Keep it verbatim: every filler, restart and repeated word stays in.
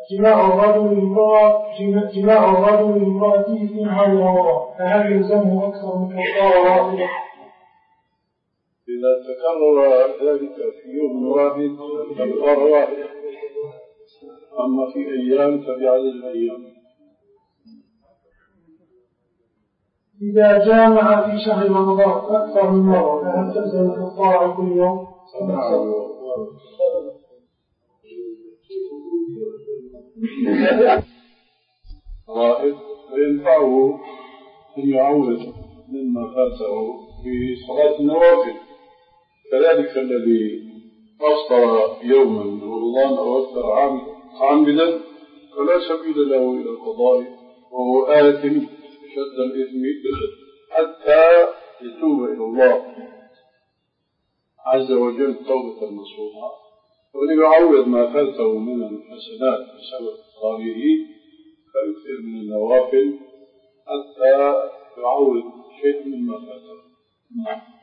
جماع الرجل جماع الرجل لامرأته في نهار رمضان فهل يلزمه أكثر من كفارة واحدة؟ إذا تكرر ذلك في يوم واحد كفارة واحدة، أما في أيام فبعدد الأيام. إذا جامع في شهر رمضان أكثر من مرة فهل تلزم الكفارة كل يوم؟ رائد فينفعه أن يعود مما فاته في صلاة النوافل، كذلك الذي أفطر يوما من رمضان أو أفطر عامدا فلا سبيل له إلى القضاء وهو آثم شد الإثم حتى يتوب إلى الله عز وجل توبة نصوحا، وليعوض ما فاته من الحسنات بسبب إفطاره فيكثر من النوافل حتى يعوض شيء مما فاته.